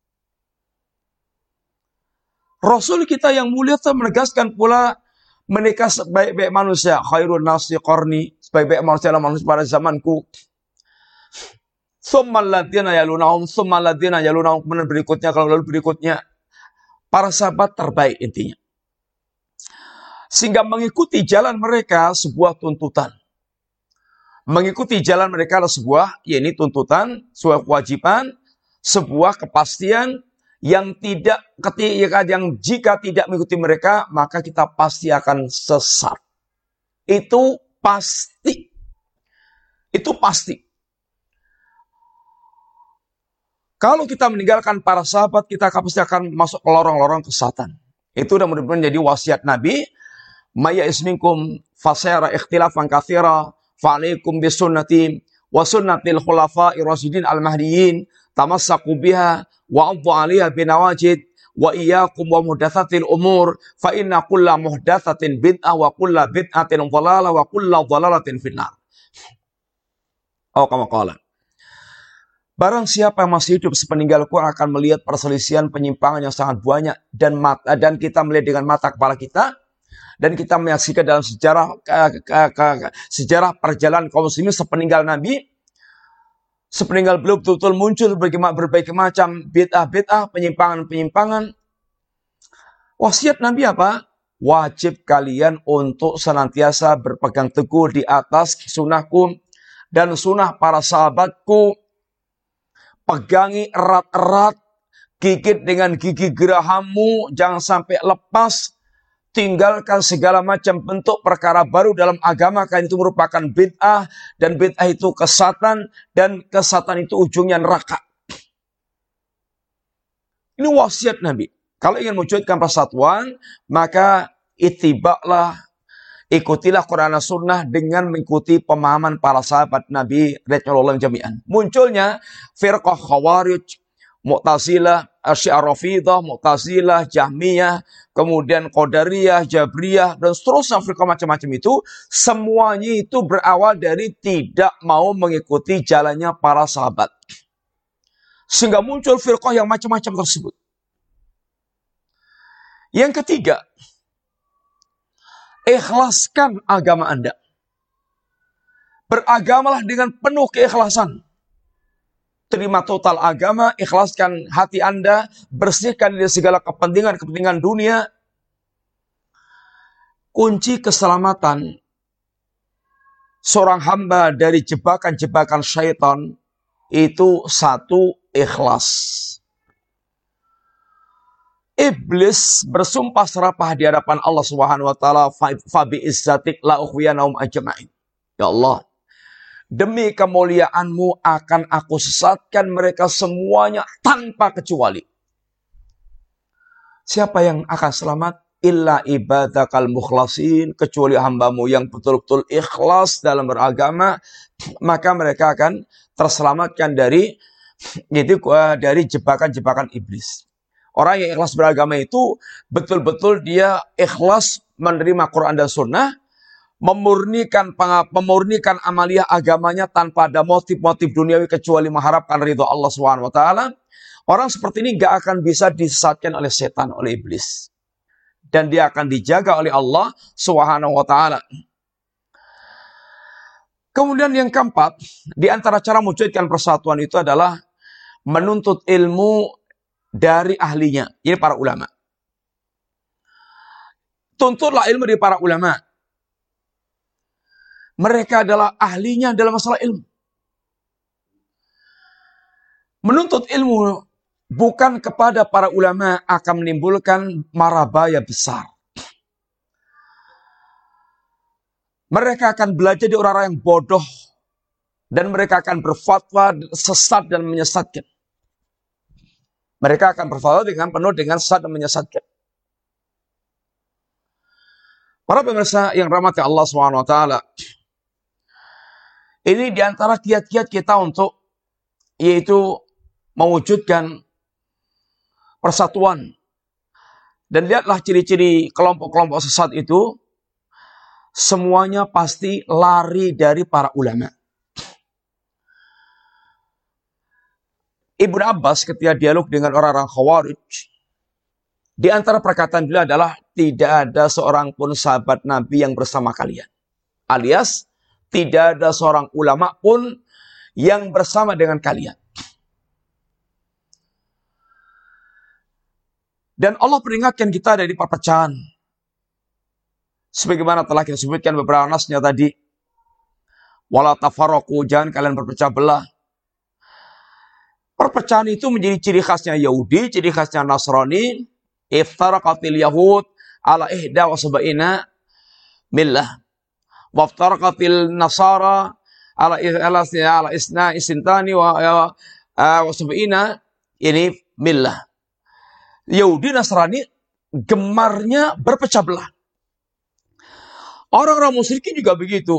Rasul kita yang mulia telah menegaskan pula, mereka sebaik-baik manusia, khairun nasi qarni, sebaik-baik manusia adalah manusia pada zamanku. Tsummal ladzina yalunahum, kemudian berikutnya, kalau lalu berikutnya, para sahabat terbaik intinya. Sehingga mengikuti jalan mereka sebuah tuntutan. Mengikuti jalan mereka adalah sebuah, yakni tuntutan, sebuah kewajiban, sebuah kepastian yang jika tidak mengikuti mereka, maka kita pasti akan sesat. Itu pasti. Itu pasti. Kalau kita meninggalkan para sahabat, kita pasti akan masuk ke lorong-lorong kesesatan. Itu udah mudah-mudahan jadi wasiat Nabi. Maya isminkum fasayara ikhtilafan katsira fa'alaikum bisunnati wa sunnatil khulafa'ir rasyidin al-mahdiyyin tamassaku biha wa 'addu 'alaiha binawajid wa iyyakum wa muhdatsatil umur fa inna kulla muhdatsatin bid'ah wa kulla bid'atin dhalalah wa kulla dhalalatin finnar. Oh, kama qala. Barang siapa yang masih hidup sepeninggalku akan melihat perselisihan, penyimpangan yang sangat banyak, dan kita melihat dengan mata kepala kita, dan kita menyaksikan dalam sejarah perjalanan kaum muslimin sepeninggal Nabi, sepeninggal beliau betul-betul muncul berbagai macam bid'ah, penyimpangan. Wasiat Nabi apa? Wajib kalian untuk senantiasa berpegang teguh di atas sunnahku dan sunnah para sahabatku. Pegangi erat-erat, gigit dengan gigi gerahammu, jangan sampai lepas. Tinggalkan segala macam bentuk perkara baru dalam agama, karena itu merupakan bid'ah, dan bid'ah itu kesatan, dan kesatan itu ujungnya neraka. Ini wasiat Nabi. Kalau ingin mewujudkan persatuan, maka ikutilah Quran dan Sunnah dengan mengikuti pemahaman para sahabat Nabi radhiyallahu jami'an. Munculnya firqah Khawarij, Mu'tazilah, Asy'ariyah, Mu'tazilah, Jahmiyah, kemudian Qadariyah, Jabriyah, dan seterusnya firqah macam-macam itu, semuanya itu berawal dari tidak mau mengikuti jalannya para sahabat. Sehingga muncul firqah yang macam-macam tersebut. Yang ketiga, ikhlaskan agama Anda. Beragamalah dengan penuh keikhlasan. Terima total agama, ikhlaskan hati Anda, bersihkan dari segala kepentingan dunia. Kunci keselamatan seorang hamba dari jebakan-jebakan syaitan itu satu, ikhlas. Iblis bersumpah serapah di hadapan Allah Subhanahu wa taala, fa bi izzatik la ukhwiyanahum ajma'in. Ya Allah, demi kemuliaanmu akan aku sesatkan mereka semuanya tanpa kecuali. Siapa yang akan selamat? Illa ibadakal mukhlasin, kecuali hambamu yang betul-betul ikhlas dalam beragama, maka mereka akan terselamatkan dari jebakan-jebakan iblis. Orang yang ikhlas beragama itu betul-betul dia ikhlas menerima Quran dan Sunnah, memurnikan amalia agamanya tanpa ada motif-motif duniawi kecuali mengharapkan ridho Allah Subhanahu wa taala. Orang seperti ini gak akan bisa disesatkan oleh setan, oleh iblis. Dan dia akan dijaga oleh Allah Subhanahu wa taala. Kemudian yang keempat, di antara cara mewujudkan persatuan itu adalah menuntut ilmu dari ahlinya. Ini para ulama. Tuntutlah ilmu dari para ulama. Mereka adalah ahlinya dalam masalah ilmu. Menuntut ilmu bukan kepada para ulama akan menimbulkan marabaya besar. Mereka akan belajar dari orang-orang yang bodoh. Dan mereka akan berfatwa sesat dan menyesatkan. Mereka akan berfatwa dengan penuh dengan sesat dan menyesatkan. Para pemirsa yang rahmati Allah SWT. Ini diantara kiat-kiat kita untuk yaitu mewujudkan persatuan. Dan lihatlah ciri-ciri kelompok-kelompok sesat itu. Semuanya pasti lari dari para ulama. Ibnu Abbas ketika dialog dengan orang-orang Khawarij, di antara perkataan beliau adalah tidak ada seorang pun sahabat Nabi yang bersama kalian. Alias tidak ada seorang ulama pun yang bersama dengan kalian. Dan Allah peringatkan kita dari perpecahan. Sebagaimana telah kita sebutkan beberapa nasnya tadi. Wala tafarraqu, jangan kalian berpecah belah. Perpecahan itu menjadi ciri khasnya Yahudi, ciri khasnya Nasrani. Iftaraqatil Yahud ala ihda wa sab'ina millah. Waftaraqatil Nasara ala isna isintani wa sab'ina ini millah. Yahudi Nasrani gemarnya berpecah belah. Orang-orang musyrikin juga begitu.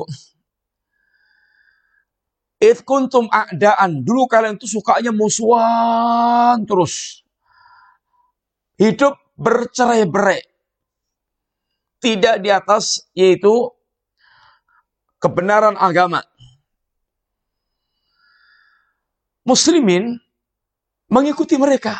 Idh kuntum a'daan. Dulu kalian itu sukanya musuhan terus. Hidup bercerai-berai. Tidak di atas yaitu kebenaran agama. Muslimin mengikuti mereka.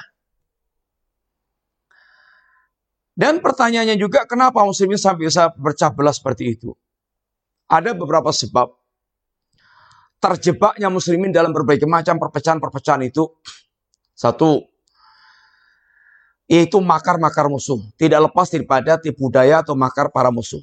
Dan pertanyaannya juga kenapa muslimin sampai bisa berpecah belah seperti itu? Ada beberapa sebab. Terjebaknya muslimin dalam berbagai macam perpecahan-perpecahan itu. Satu, yaitu makar-makar musuh. Tidak lepas daripada tipu daya atau makar para musuh.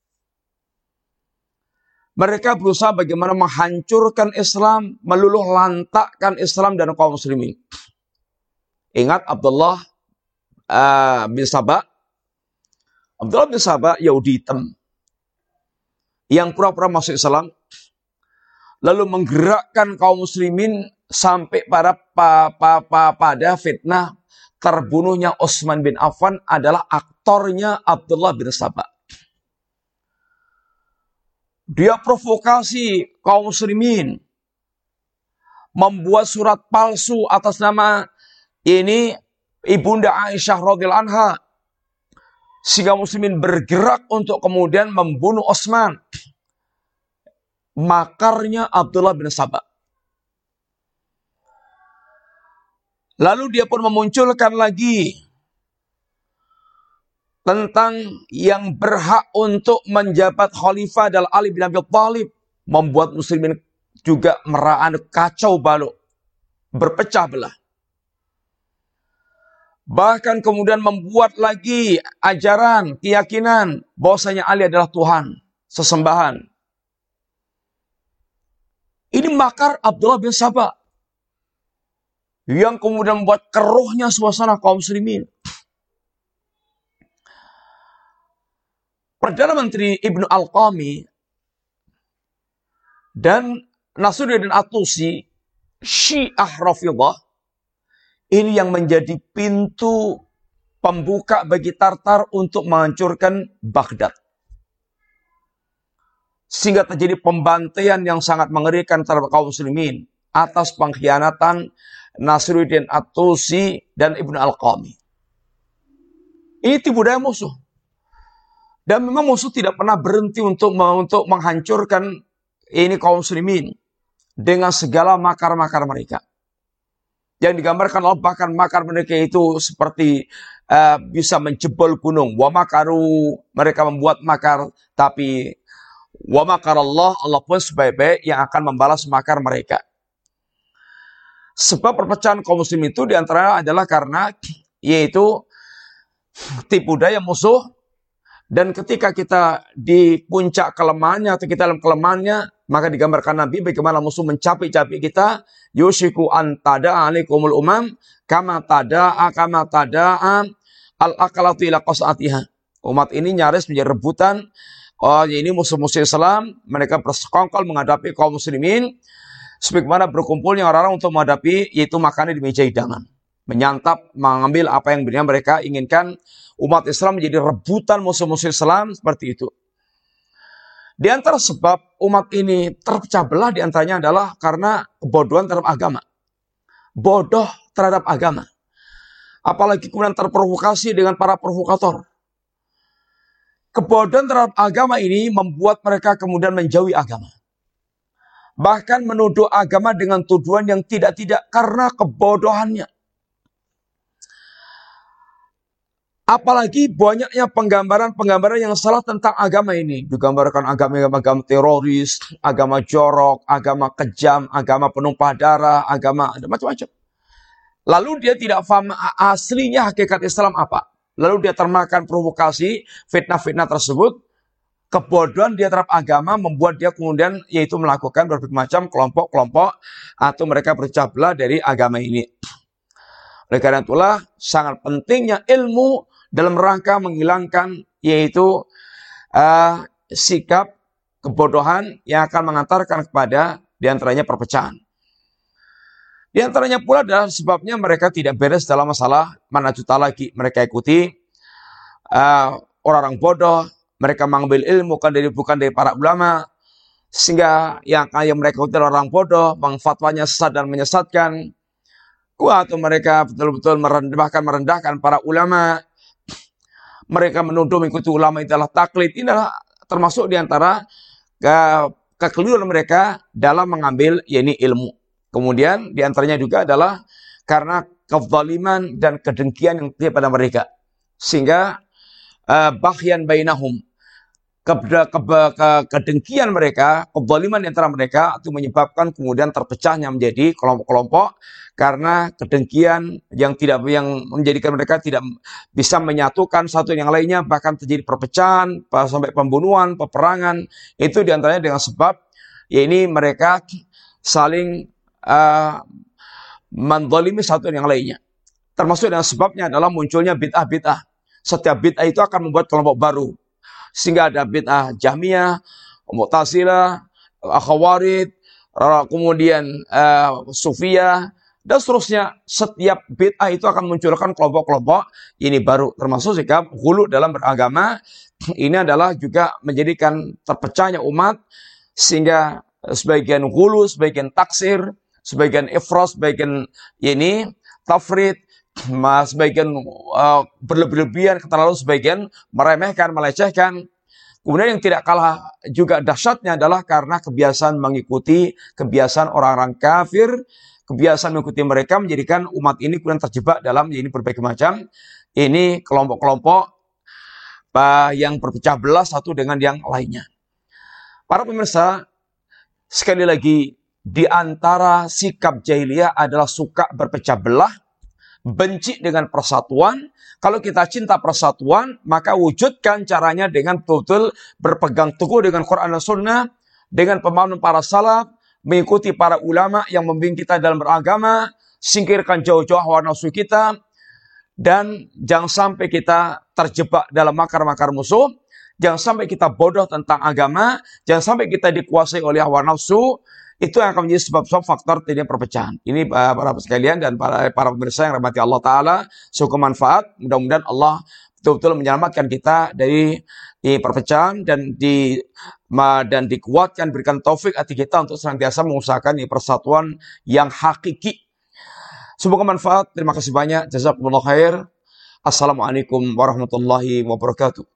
Mereka berusaha bagaimana menghancurkan Islam, meluluh lantakkan Islam dan kaum muslimin. Ingat Abdullah bin Saba. Abdullah bin Saba Yahudi hitam. Yang pura-pura masuk Islam. Lalu menggerakkan kaum muslimin sampai pada fitnah terbunuhnya Utsman bin Affan adalah aktornya Abdullah bin Saba. Dia provokasi kaum muslimin. Membuat surat palsu atas nama ini Ibunda Aisyah radhiyallahu anha. Sehingga muslimin bergerak untuk kemudian membunuh Utsman. Makarnya Abdullah bin Saba. Lalu dia pun memunculkan lagi tentang yang berhak untuk menjabat khalifah adalah Ali bin Abi Thalib. Membuat muslimin juga meraan kacau balau. Berpecah belah. Bahkan kemudian membuat lagi ajaran, keyakinan bahwasanya Ali adalah Tuhan, sesembahan. Ini makar Abdullah bin Saba. Yang kemudian membuat keruhnya suasana kaum muslimin. Perdana Menteri Ibnu Al-Qami dan Nasruddin At-Tusi, Syiah Rafidhah, ini yang menjadi pintu pembuka bagi Tartar untuk menghancurkan Baghdad. Sehingga terjadi pembantaian yang sangat mengerikan terhadap kaum muslimin atas pengkhianatan Nasruddin At-Tusi dan Ibnu Al-Qami. Ini tipu daya musuh. Dan memang musuh tidak pernah berhenti untuk menghancurkan ini kaum muslimin dengan segala makar-makar mereka. Yang digambarkan Allah bahkan makar mereka itu seperti bisa menjebol gunung. Wa makaru, mereka membuat makar, tapi wa makar Allah pun sebaik-baik yang akan membalas makar mereka. Sebab perpecahan kaum muslim itu diantaranya adalah karena yaitu tipu daya musuh. Dan ketika kita di puncak kelemahannya atau kita dalam kelemahannya, maka digambarkan Nabi bagaimana musuh mencapik-capik kita. Yushiku antada alaikumul umam kama tada'a al-akalatu ila qas'atiha. Umat ini nyaris menjadi rebutan. Oh, ini musuh-musuh Islam, mereka bersekongkol menghadapi kaum muslimin. Sebagaimana berkumpulnya orang-orang untuk menghadapi yaitu makannya di meja hidangan. Menyantap, mengambil apa yang benar mereka inginkan. Umat Islam menjadi rebutan musuh-musuh Islam seperti itu. Di antara sebab umat ini terpecah belah di antaranya adalah karena kebodohan terhadap agama. Bodoh terhadap agama. Apalagi kemudian terprovokasi dengan para provokator. Kebodohan terhadap agama ini membuat mereka kemudian menjauhi agama. Bahkan menuduh agama dengan tuduhan yang tidak-tidak karena kebodohannya. Apalagi banyaknya penggambaran-penggambaran yang salah tentang agama ini. Digambarkan agama teroris, agama jorok, agama kejam, agama penumpah darah, agama macam-macam. Lalu dia tidak paham aslinya hakikat Islam apa. Lalu dia termakan provokasi, fitnah-fitnah tersebut. Kebodohan dia terhadap agama membuat dia kemudian yaitu melakukan berbagai macam kelompok-kelompok atau mereka berpecah belah dari agama ini. Oleh karena itulah sangat pentingnya ilmu dalam rangka menghilangkan yaitu sikap kebodohan yang akan mengantarkan kepada diantaranya perpecahan. Di antaranya pula adalah sebabnya mereka tidak beres dalam masalah mana juta lagi. Mereka ikuti orang-orang bodoh, mereka mengambil ilmu bukan dari para ulama, sehingga yang mereka ikuti orang bodoh, mengfatwanya sesat dan menyesatkan. Atau mereka betul-betul merendahkan para ulama. Mereka menuduh mengikuti ulama itu adalah taklid. Ini adalah termasuk diantara kekeliruan mereka dalam mengambil yakni ilmu. Kemudian diantaranya juga adalah karena kezaliman dan kedengkian yang tiada pada mereka. Sehingga baghyan bainahum. Kedengkian mereka, kezaliman di antara mereka itu menyebabkan kemudian terpecahnya menjadi kelompok-kelompok karena kedengkian yang menjadikan mereka tidak bisa menyatukan satu yang lainnya, bahkan terjadi perpecahan sampai pembunuhan, peperangan. Itu di antaranya dengan sebab ini mereka saling menzalimi satu yang lainnya. Termasuk dengan sebabnya adalah munculnya bid'ah-bid'ah. Setiap bid'ah itu akan membuat kelompok baru. Sehingga ada bid'ah Jahmiyah, Mu'tazilah, Khawarij, kemudian Sufiyah, dan seterusnya. Setiap bid'ah itu akan munculkan kelompok-kelompok ini baru. Termasuk sikap ghulu dalam beragama. Ini adalah juga menjadikan terpecahnya umat. Sehingga sebagian ghulu, sebagian taksir, sebagian ifras, sebagian ini tafrid, sebagian berlebihan, keterlaluan, sebagian meremehkan, melecehkan. Kemudian yang tidak kalah juga dahsyatnya adalah karena kebiasaan mengikuti kebiasaan orang-orang kafir, kebiasaan mengikuti mereka menjadikan umat ini kemudian terjebak dalam ini berbagai macam ini kelompok-kelompok yang berpecah belah satu dengan yang lainnya. Para pemirsa, sekali lagi di antara sikap jahiliyah adalah suka berpecah belah, benci dengan persatuan. Kalau kita cinta persatuan, maka wujudkan caranya dengan betul-betul berpegang teguh dengan Quran dan Sunnah, dengan pemahaman para salaf, mengikuti para ulama yang membimbing kita dalam beragama, singkirkan jauh-jauh hawa nafsu kita, dan jangan sampai kita terjebak dalam makar-makar musuh, jangan sampai kita bodoh tentang agama, jangan sampai kita dikuasai oleh hawa nafsu. Itu yang akan menjadi sebab-sebab faktor terjadinya perpecahan. Ini para sekalian dan para pemirsa yang rahmati Allah Ta'ala, semoga manfaat. Mudah-mudahan Allah betul-betul menyelamatkan kita dari perpecahan dan dikuatkan, berikan taufik hati kita untuk senantiasa mengusahakan persatuan yang hakiki. Semoga manfaat. Terima kasih banyak. Jazakumullah khair. Assalamualaikum warahmatullahi wabarakatuh.